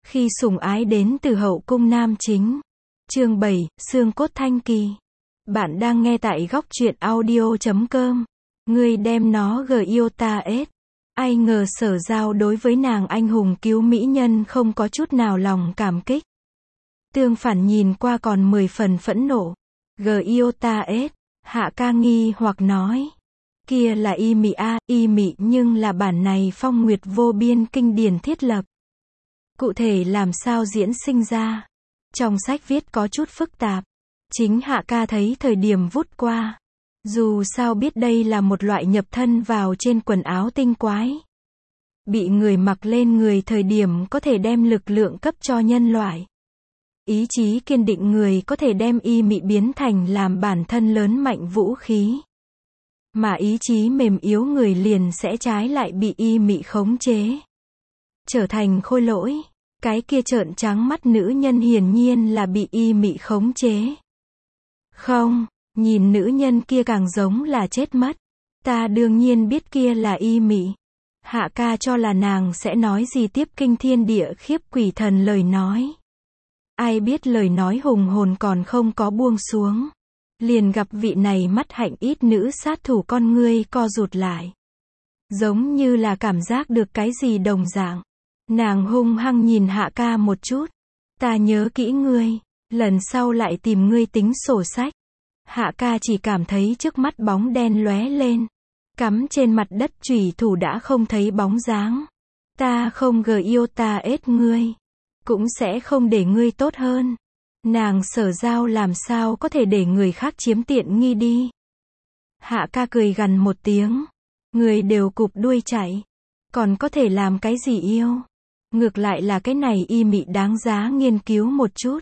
Khi sủng ái đến từ hậu cung nam chính. Chương 7, xương cốt thanh kỳ. Bạn đang nghe tại góc truyện audio.com. Ngươi đem nó yêu ta ết. Ai ngờ Sở Giao đối với nàng anh hùng cứu mỹ nhân không có chút nào lòng cảm kích. Tương phản nhìn qua còn 10 phần phẫn nộ. Yêu ta ết. Hạ ca nghi hoặc nói. Kia là y mị a, y mị nhưng là bản này phong nguyệt vô biên kinh điển thiết lập. Cụ thể làm sao diễn sinh ra? Trong sách viết có chút phức tạp. Chính Hạ ca thấy thời điểm vút qua. Dù sao biết đây là một loại nhập thân vào trên quần áo tinh quái. Bị người mặc lên người thời điểm có thể đem lực lượng cấp cho nhân loại. Ý chí kiên định người có thể đem y mị biến thành làm bản thân lớn mạnh vũ khí. Mà ý chí mềm yếu người liền sẽ trái lại bị y mị khống chế. Trở thành khôi lỗi. Cái kia trợn trắng mắt nữ nhân hiển nhiên là bị y mị khống chế. Không, nhìn nữ nhân kia càng giống là chết mất. Ta đương nhiên biết kia là y mị. Hạ ca cho là nàng sẽ nói gì tiếp kinh thiên địa khiếp quỷ thần lời nói. Ai biết lời nói hùng hồn còn không có buông xuống. Liền gặp vị này mắt hạnh ít nữ sát thủ con ngươi co rụt lại. Giống như là cảm giác được cái gì đồng dạng. Nàng hung hăng nhìn Hạ ca một chút. Ta nhớ kỹ ngươi. Lần sau lại tìm ngươi tính sổ sách. Hạ ca chỉ cảm thấy trước mắt bóng đen lóe lên. Cắm trên mặt đất chủy thủ đã không thấy bóng dáng. Ta không yêu ta ết ngươi. Cũng sẽ không để ngươi tốt hơn. Nàng Sở Giao làm sao có thể để người khác chiếm tiện nghi đi. Hạ ca cười gằn một tiếng. Người đều cụp đuôi chạy. Còn có thể làm cái gì yêu. Ngược lại là cái này y mị đáng giá nghiên cứu một chút.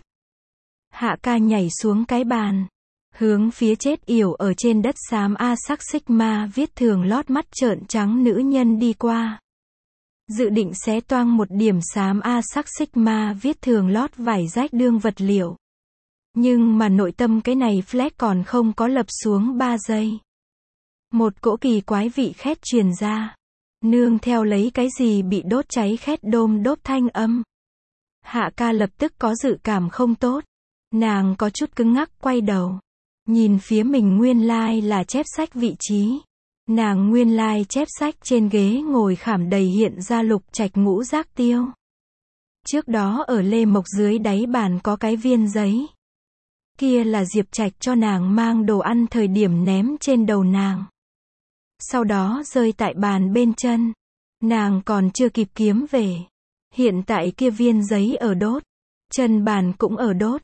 Hạ ca nhảy xuống cái bàn. Hướng phía chết yểu ở trên đất xám A sắc sigma viết thường lót mắt trợn trắng nữ nhân đi qua. Dự định xé toang một điểm xám A sắc sigma viết thường lót vải rách đương vật liệu. Nhưng mà nội tâm cái này flag còn không có lập xuống 3 giây. Một cỗ kỳ quái vị khét truyền ra. Nương theo lấy cái gì bị đốt cháy khét đôm đốp thanh âm. Hạ ca lập tức có dự cảm không tốt. Nàng có chút cứng ngắc quay đầu. Nhìn phía mình nguyên lai là chép sách vị trí. Nàng nguyên lai chép sách trên ghế ngồi khảm đầy hiện ra lục trạch ngũ giác tiêu. Trước đó ở lê mộc dưới đáy bàn có cái viên giấy. Kia là Diệp Trạch cho nàng mang đồ ăn thời điểm ném trên đầu nàng. Sau đó rơi tại bàn bên chân. Nàng còn chưa kịp kiếm về. Hiện tại kia viên giấy ở đốt. Chân bàn cũng ở đốt.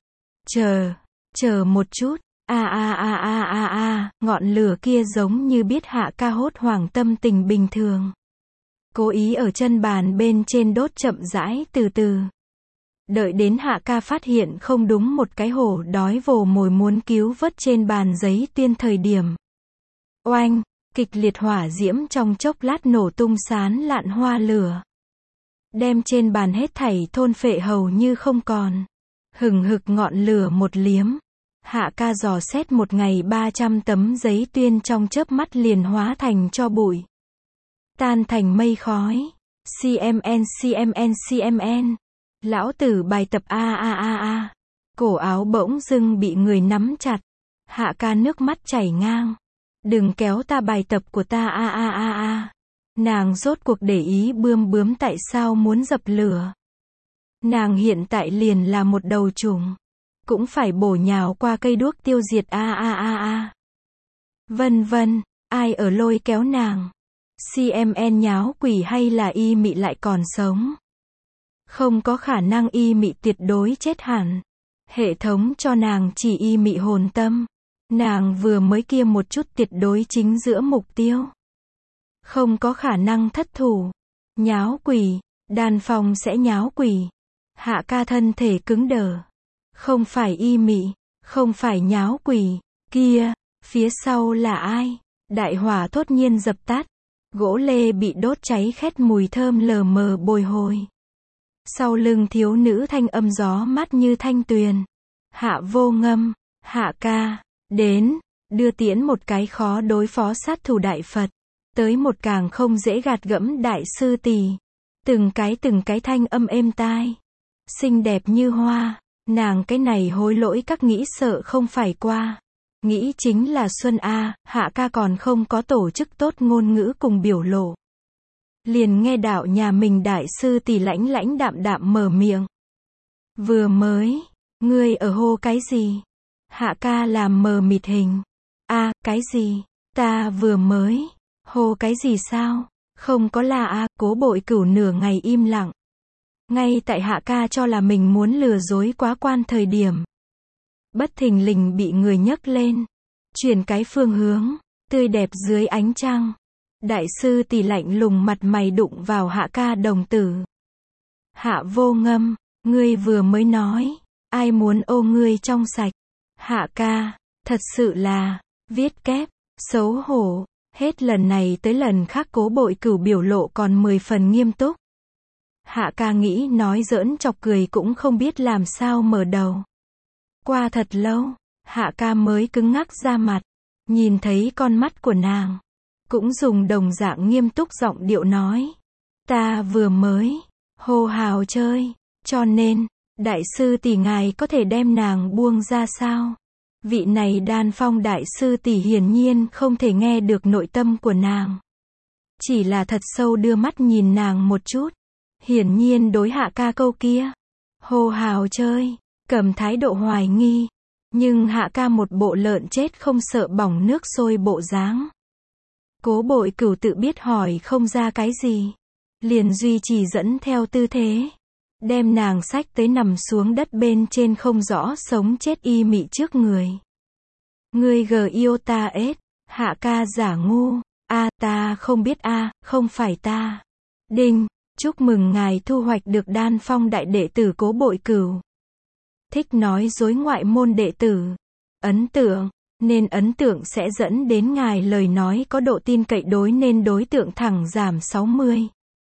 Chờ một chút. Ngọn lửa kia giống như biết Hạ ca hốt hoảng tâm tình bình thường. Cố ý ở chân bàn bên trên đốt chậm rãi từ từ. Đợi đến Hạ ca phát hiện không đúng một cái hổ đói vồ mồi muốn cứu vớt trên bàn giấy tuyên thời điểm. Oanh, kịch liệt hỏa diễm trong chốc lát nổ tung sán lạn hoa lửa. Đem trên bàn hết thảy thôn phệ hầu như không còn. Hừng hực ngọn lửa một liếm. Hạ ca dò xét một ngày 300 tấm giấy tuyên trong chớp mắt liền hóa thành tro bụi. Tan thành mây khói. CMN. Lão tử bài tập Cổ áo bỗng dưng bị người nắm chặt. Hạ ca nước mắt chảy ngang. Đừng kéo ta bài tập của ta Nàng rốt cuộc để ý bướm tại sao muốn dập lửa. Nàng hiện tại liền là một đầu trùng. Cũng phải bổ nhào qua cây đuốc tiêu diệt Vân vân, ai ở lôi kéo nàng? CMN nháo quỷ hay là y mị lại còn sống? Không có khả năng y mị tuyệt đối chết hẳn. Hệ thống cho nàng chỉ y mị hồn tâm. Nàng vừa mới kia một chút tuyệt đối chính giữa mục tiêu. Không có khả năng thất thủ. Nháo quỷ, đàn phòng sẽ nháo quỷ. Hạ ca thân thể cứng đờ. Không phải y mị, không phải nháo quỷ, kia, phía sau là ai? Đại hỏa thốt nhiên dập tắt. Gỗ lê bị đốt cháy khét mùi thơm lờ mờ bồi hồi. Sau lưng thiếu nữ thanh âm gió mát như thanh tuyền. Hạ vô ngâm, Hạ ca, đến, đưa tiễn một cái khó đối phó sát thủ đại Phật. Tới một càng không dễ gạt gẫm đại sư tỷ. Từng cái thanh âm êm tai. xinh đẹp như hoa, nàng cái này hối lỗi các nghĩ sợ không phải qua. Nghĩ chính là Xuân A, Hạ ca còn không có tổ chức tốt ngôn ngữ cùng biểu lộ. Liền nghe đạo nhà mình đại sư tỷ lãnh lãnh đạm đạm mở miệng. Vừa mới, ngươi ở hô cái gì? Hạ ca làm mờ mịt hình. A, cái gì? Ta vừa mới, hô cái gì sao? Không có là A, Cố Bội Cửu nửa ngày im lặng. Ngay tại Hạ ca cho là mình muốn lừa dối quá quan thời điểm. Bất thình lình bị người nhấc lên. Chuyển cái phương hướng, tươi đẹp dưới ánh trăng. Đại sư tỷ lạnh lùng mặt mày đụng vào Hạ ca đồng tử. Hạ Vô Ngâm, ngươi vừa mới nói, ai muốn ô ngươi trong sạch. Hạ ca, thật sự là, viết kép, xấu hổ, hết lần này tới lần khác Cố Bội Cửu biểu lộ còn 10 phần nghiêm túc. Hạ ca nghĩ nói giỡn chọc cười cũng không biết làm sao mở đầu. Qua thật lâu, Hạ ca mới cứng ngắc ra mặt, nhìn thấy con mắt của nàng, cũng dùng đồng dạng nghiêm túc giọng điệu nói. Ta vừa mới, hô hào chơi, cho nên, đại sư tỷ ngài có thể đem nàng buông ra sao? Vị này Đan Phong đại sư tỷ hiển nhiên không thể nghe được nội tâm của nàng. Chỉ là thật sâu đưa mắt nhìn nàng một chút. Hiển nhiên đối Hạ ca câu kia, hô hào chơi, cầm thái độ hoài nghi. Nhưng Hạ ca một bộ lợn chết không sợ bỏng nước sôi bộ dáng. Cố Bội Cửu tự biết hỏi không ra cái gì. Liền duy trì dẫn theo tư thế. Đem nàng xách tới nằm xuống đất bên trên không rõ sống chết y mị trước người. Ngươi gờ yêu ta ết, Hạ ca giả ngu, a ta không biết a, không phải ta. Đinh, chúc mừng ngài thu hoạch được Đan Phong đại đệ tử Cố Bội Cửu. Thích nói dối ngoại môn đệ tử. Ấn tượng, nên ấn tượng sẽ dẫn đến ngài lời nói có độ tin cậy đối nên đối tượng thẳng giảm 60.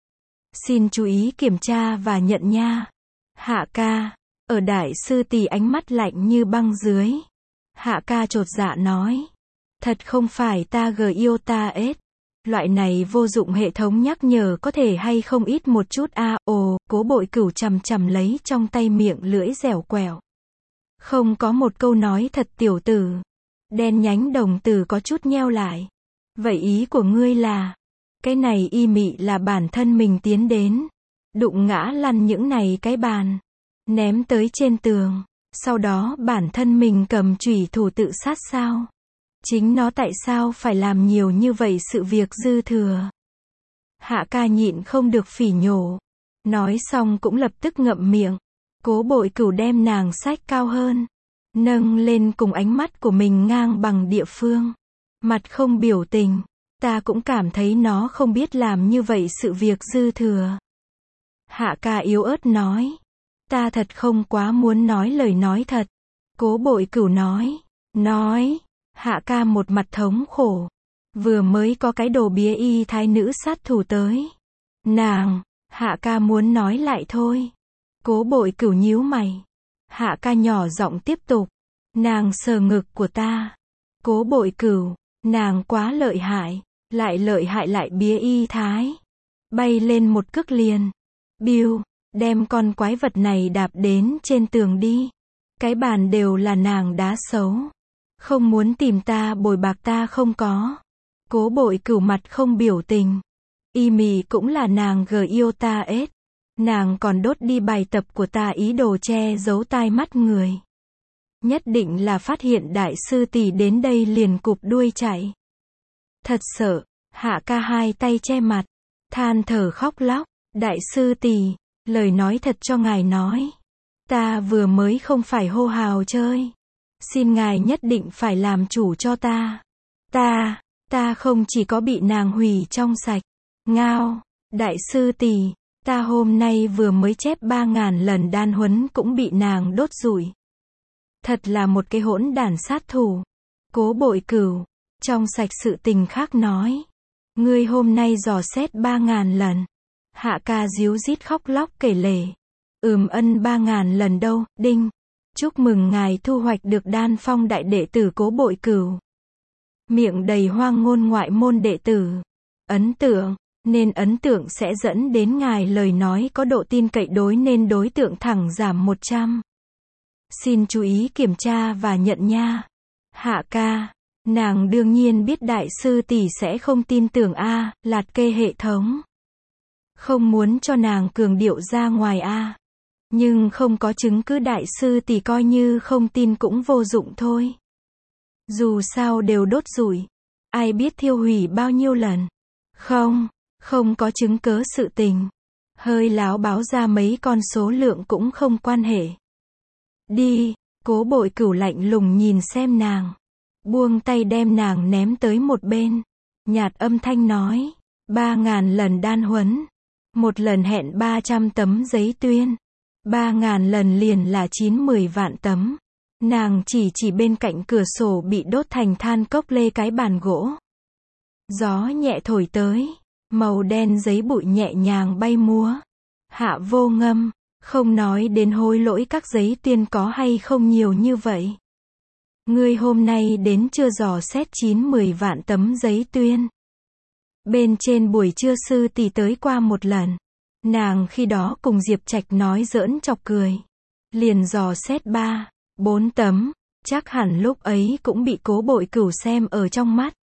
Xin chú ý kiểm tra và nhận nha. Hạ ca, ở đại sư tỷ ánh mắt lạnh như băng dưới. Hạ ca chột dạ nói. Thật không phải ta gờ yêu ta ết. Loại này vô dụng hệ thống nhắc nhở có thể hay không ít một chút a. Ồ, Cố Bội Cửu chằm chằm lấy trong tay miệng lưỡi dẻo quẹo. Không có một câu nói thật tiểu tử. Đen nhánh đồng tử có chút nheo lại. Vậy ý của ngươi là, cái này y mị là bản thân mình tiến đến, đụng ngã lăn những này cái bàn, ném tới trên tường, sau đó bản thân mình cầm chủy thủ tự sát sao? Chính nó tại sao phải làm nhiều như vậy sự việc dư thừa? Hạ ca nhịn không được phỉ nhổ. Nói xong cũng lập tức ngậm miệng. Cố Bội Cửu đem nàng xách cao hơn, nâng lên cùng ánh mắt của mình ngang bằng địa phương. Mặt không biểu tình. Ta cũng cảm thấy nó không biết làm như vậy sự việc dư thừa. Hạ ca yếu ớt nói. Ta thật không quá muốn nói lời nói thật. Cố Bội Cửu nói. Hạ ca một mặt thống khổ. Vừa mới có cái đồ bía y thái nữ sát thủ tới. Nàng, Hạ ca muốn nói lại thôi. Cố Bội Cửu nhíu mày. Hạ ca nhỏ giọng tiếp tục. Nàng sờ ngực của ta. Cố Bội Cửu, nàng quá lợi hại. Lợi hại lại bía y thái. Bay lên một cước liền. Biu, đem con quái vật này đạp đến trên tường đi. Cái bàn đều là nàng đá xấu. Không muốn tìm ta bồi bạc ta không có. Cố Bội Cửu mặt không biểu tình. Y mì cũng là nàng gờ yêu ta ết. Nàng còn đốt đi bài tập của ta ý đồ che giấu tai mắt người. Nhất định là phát hiện đại sư tỷ đến đây liền cụp đuôi chạy. Thật sợ, Hạ ca hai tay che mặt, than thở khóc lóc. Đại sư tỷ, lời nói thật cho ngài nói. Ta vừa mới không phải hô hào chơi. Xin ngài nhất định phải làm chủ cho ta. Ta không chỉ có bị nàng hủy trong sạch. Ngao, đại sư tỷ, ta hôm nay vừa mới chép 3000 lần đan huấn cũng bị nàng đốt rủi. Thật là một cái hỗn đản sát thủ. Cố Bội Cửu, trong sạch sự tình khác nói. Ngươi hôm nay dò xét 3000 lần. Hạ ca díu dít khóc lóc kể lể. Ân 3000 lần đâu, đinh. Chúc mừng ngài thu hoạch được Đan Phong đại đệ tử Cố Bội Cửu. Miệng đầy hoang ngôn ngoại môn đệ tử. Ấn tượng, nên ấn tượng sẽ dẫn đến ngài lời nói có độ tin cậy đối nên đối tượng thẳng giảm 100. Xin chú ý kiểm tra và nhận nha. Hạ ca, nàng đương nhiên biết đại sư tỷ sẽ không tin tưởng a, lạt kê hệ thống. Không muốn cho nàng cường điệu ra ngoài a. Nhưng không có chứng cứ đại sư tỷ coi như không tin cũng vô dụng thôi. Dù sao đều đốt rủi. Ai biết thiêu hủy bao nhiêu lần. Không có chứng cớ sự tình. Hơi láo báo ra mấy con số lượng cũng không quan hệ. Đi, Cố Bội Cửu lạnh lùng nhìn xem nàng. Buông tay đem nàng ném tới một bên. Nhạt âm thanh nói. 3.000 lần đan huấn. Một lần hẹn 300 tấm giấy tuyên. 3.000 lần liền là 9-10 vạn tấm. Nàng chỉ bên cạnh cửa sổ bị đốt thành than cốc lê cái bàn gỗ. Gió nhẹ thổi tới. Màu đen giấy bụi nhẹ nhàng bay múa. Hạ Vô Ngâm, không nói đến hối lỗi các giấy tuyên có hay không nhiều như vậy. Ngươi hôm nay đến chưa dò xét 9-10 vạn tấm giấy tuyên. Bên trên buổi trưa sư tỷ tới qua một lần. Nàng khi đó cùng Diệp Trạch nói giỡn chọc cười. Liền dò xét 3-4 tấm, chắc hẳn lúc ấy cũng bị Cố Bội Cửu xem ở trong mắt.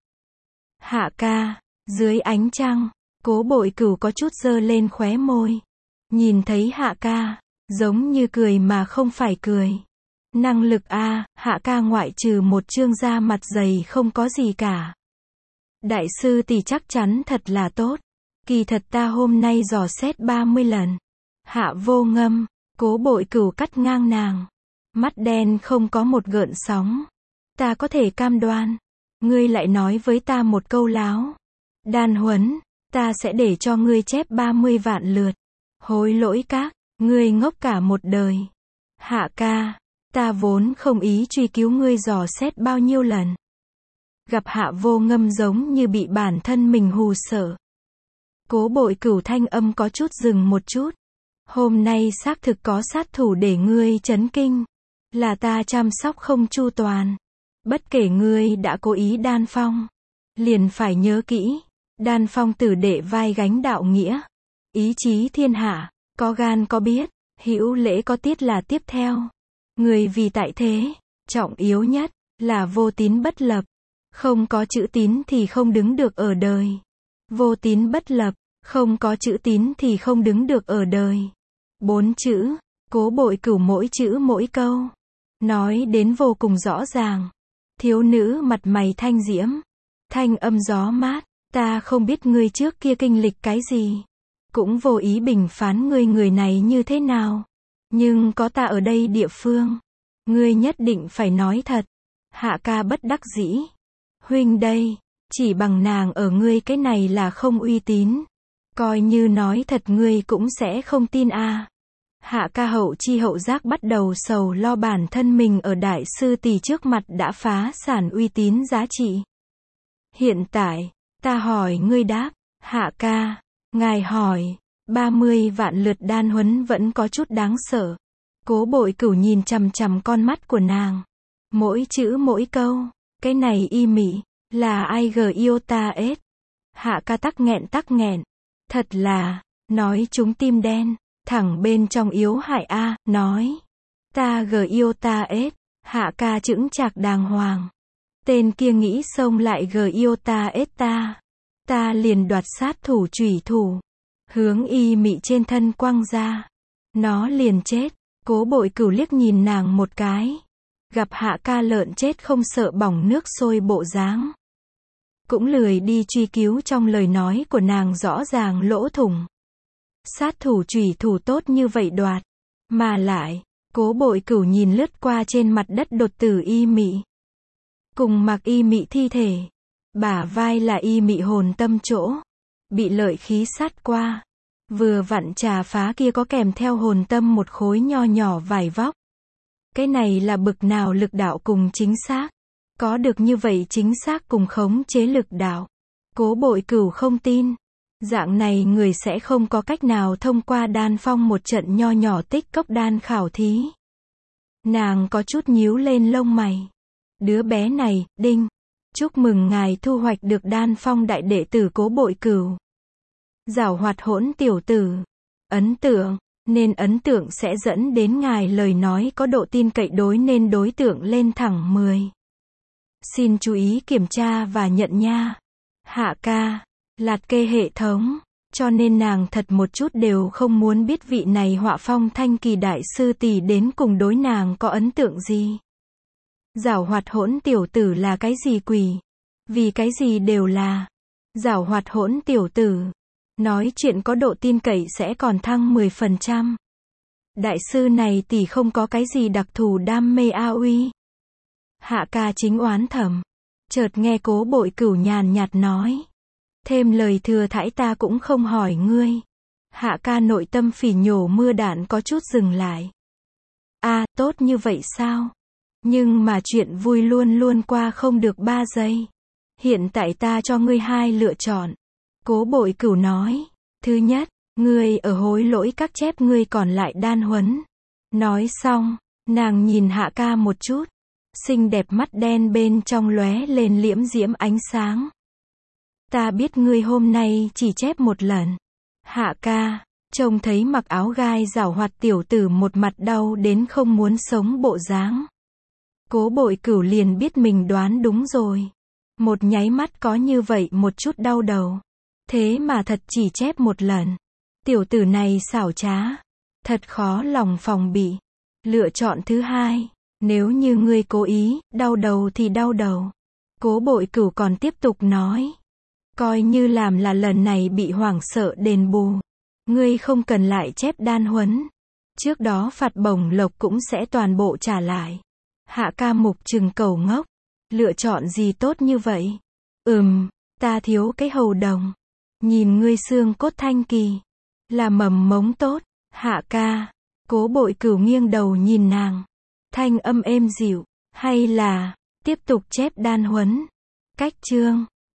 Hạ ca, dưới ánh trăng, Cố Bội Cửu có chút giơ lên khóe môi. Nhìn thấy Hạ ca, giống như cười mà không phải cười. Năng lực a, Hạ ca ngoại trừ một trương da mặt dày không có gì cả. Đại sư tỷ chắc chắn thật là tốt. Kỳ thật ta hôm nay dò xét 30 lần. Hạ Vô Ngâm, Cố Bội Cửu cắt ngang nàng. Mắt đen không có một gợn sóng. Ta có thể cam đoan. Ngươi lại nói với ta một câu láo. Đan huấn, ta sẽ để cho ngươi chép 30 vạn lượt. Hối lỗi các, ngươi ngốc cả một đời. Hạ ca, ta vốn không ý truy cứu ngươi dò xét bao nhiêu lần. Gặp Hạ Vô Ngâm giống như bị bản thân mình hù sợ. Cố Bội Cửu thanh âm có chút dừng một chút. Hôm nay xác thực có sát thủ để ngươi chấn kinh. Là ta chăm sóc không chu toàn. Bất kể ngươi đã cố ý đan phong. Liền phải nhớ kỹ. Đan phong tử đệ vai gánh đạo nghĩa. Ý chí thiên hạ. Có gan có biết. Hữu lễ có tiết là tiếp theo. Người vì tại thế. Trọng yếu nhất. Là vô tín bất lập. Không có chữ tín thì không đứng được ở đời. Vô tín bất lập. Không có chữ tín thì không đứng được ở đời. 4 chữ. Cố Bội Cửu mỗi chữ mỗi câu. Nói đến vô cùng rõ ràng. Thiếu nữ mặt mày thanh diễm. Thanh âm gió mát. Ta không biết ngươi trước kia kinh lịch cái gì. Cũng vô ý bình phán ngươi người này như thế nào. Nhưng có ta ở đây địa phương. Ngươi nhất định phải nói thật. Hạ ca bất đắc dĩ. Huynh đây. Chỉ bằng nàng ở ngươi cái này là không uy tín. Coi như nói thật ngươi cũng sẽ không tin a. Hạ ca hậu chi hậu giác bắt đầu sầu lo bản thân mình ở đại sư tỷ trước mặt đã phá sản uy tín giá trị. Hiện tại, ta hỏi ngươi đáp. Hạ ca, ngài hỏi, 30 vạn lượt đan huấn vẫn có chút đáng sợ. Cố Bội Cửu nhìn chằm chằm con mắt của nàng. Mỗi chữ mỗi câu, cái này y mị, là ai gờ yêu ta ết. Hạ ca tắc nghẹn. Thật là, nói chúng tim đen, thẳng bên trong yếu hại a, nói. Ta gờ yêu ta ết, Hạ ca chững chạc đàng hoàng. Tên kia nghĩ xông lại gờ yêu ta ết ta. Ta liền đoạt sát thủ chủy thủ. Hướng y mị trên thân quăng ra. Nó liền chết. Cố Bội Cửu liếc nhìn nàng một cái. Gặp Hạ ca lợn chết không sợ bỏng nước sôi bộ dáng. Cũng lười đi truy cứu trong lời nói của nàng rõ ràng lỗ thủng. Sát thủ chủy thủ tốt như vậy đoạt. Mà lại, Cố Bội Cửu nhìn lướt qua trên mặt đất đột tử y mị. Cùng mặc y mị thi thể. Bả vai là y mị hồn tâm chỗ. Bị lợi khí sát qua. Vừa vặn trà phá kia có kèm theo hồn tâm một khối nho nhỏ vải vóc. Cái này là bực nào lực đạo cùng chính xác. Có được như vậy chính xác cùng khống chế lực đạo. Cố Bội Cửu không tin. Dạng này người sẽ không có cách nào thông qua đan phong một trận nho nhỏ tích cốc đan khảo thí. Nàng có chút nhíu lên lông mày. Đứa bé này, đinh. Chúc mừng ngài thu hoạch được đan phong đại đệ tử Cố Bội Cửu. Giảo hoạt hỗn tiểu tử. Ấn tượng, nên ấn tượng sẽ dẫn đến ngài lời nói có độ tin cậy đối nên đối tượng lên thẳng 10. Xin chú ý kiểm tra và nhận nha. Hạ ca, lạt kê hệ thống, cho nên nàng thật một chút đều không muốn biết vị này họa phong thanh kỳ đại sư tỷ đến cùng đối nàng có ấn tượng gì. Giảo hoạt hỗn tiểu tử là cái gì quỷ? Vì cái gì đều là giảo hoạt hỗn tiểu tử. Nói chuyện có độ tin cậy sẽ còn thăng 10%. Đại sư này tỷ không có cái gì đặc thù đam mê AOE. Hạ ca chính oán thầm. Chợt nghe Cố Bội Cửu nhàn nhạt nói. Thêm lời thừa thãi ta cũng không hỏi ngươi. Hạ ca nội tâm phỉ nhổ mưa đạn có chút dừng lại. Tốt như vậy sao? Nhưng mà chuyện vui luôn luôn qua không được 3 giây. Hiện tại ta cho ngươi 2 lựa chọn. Cố Bội Cửu nói. Thứ nhất, ngươi ở hối lỗi các chép ngươi còn lại đan huấn. Nói xong, nàng nhìn Hạ ca một chút. Xinh đẹp mắt đen bên trong lóe lên liễm diễm ánh sáng. Ta biết ngươi hôm nay chỉ chép một lần. Hạ ca, trông thấy mặc áo gai giảo hoạt tiểu tử một mặt đau đến không muốn sống bộ dáng. Cố Bội Cửu liền biết mình đoán đúng rồi. Một nháy mắt có như vậy một chút đau đầu. Thế mà thật chỉ chép một lần. Tiểu tử này xảo trá. Thật khó lòng phòng bị. Lựa chọn thứ hai. Nếu như ngươi cố ý, đau đầu thì đau đầu. Cố Bội Cửu còn tiếp tục nói. Coi như làm là lần này bị hoảng sợ đền bù. Ngươi không cần lại chép đan huấn. Trước đó phạt bổng lộc cũng sẽ toàn bộ trả lại. Hạ ca mục trừng cầu ngốc. Lựa chọn gì tốt như vậy? Ta thiếu cái hầu đồng. Nhìn ngươi xương cốt thanh kỳ. Là mầm mống tốt. Hạ ca. Cố Bội Cửu nghiêng đầu nhìn nàng. Thanh âm êm dịu. Hay là tiếp tục chép đan huấn. Cách chương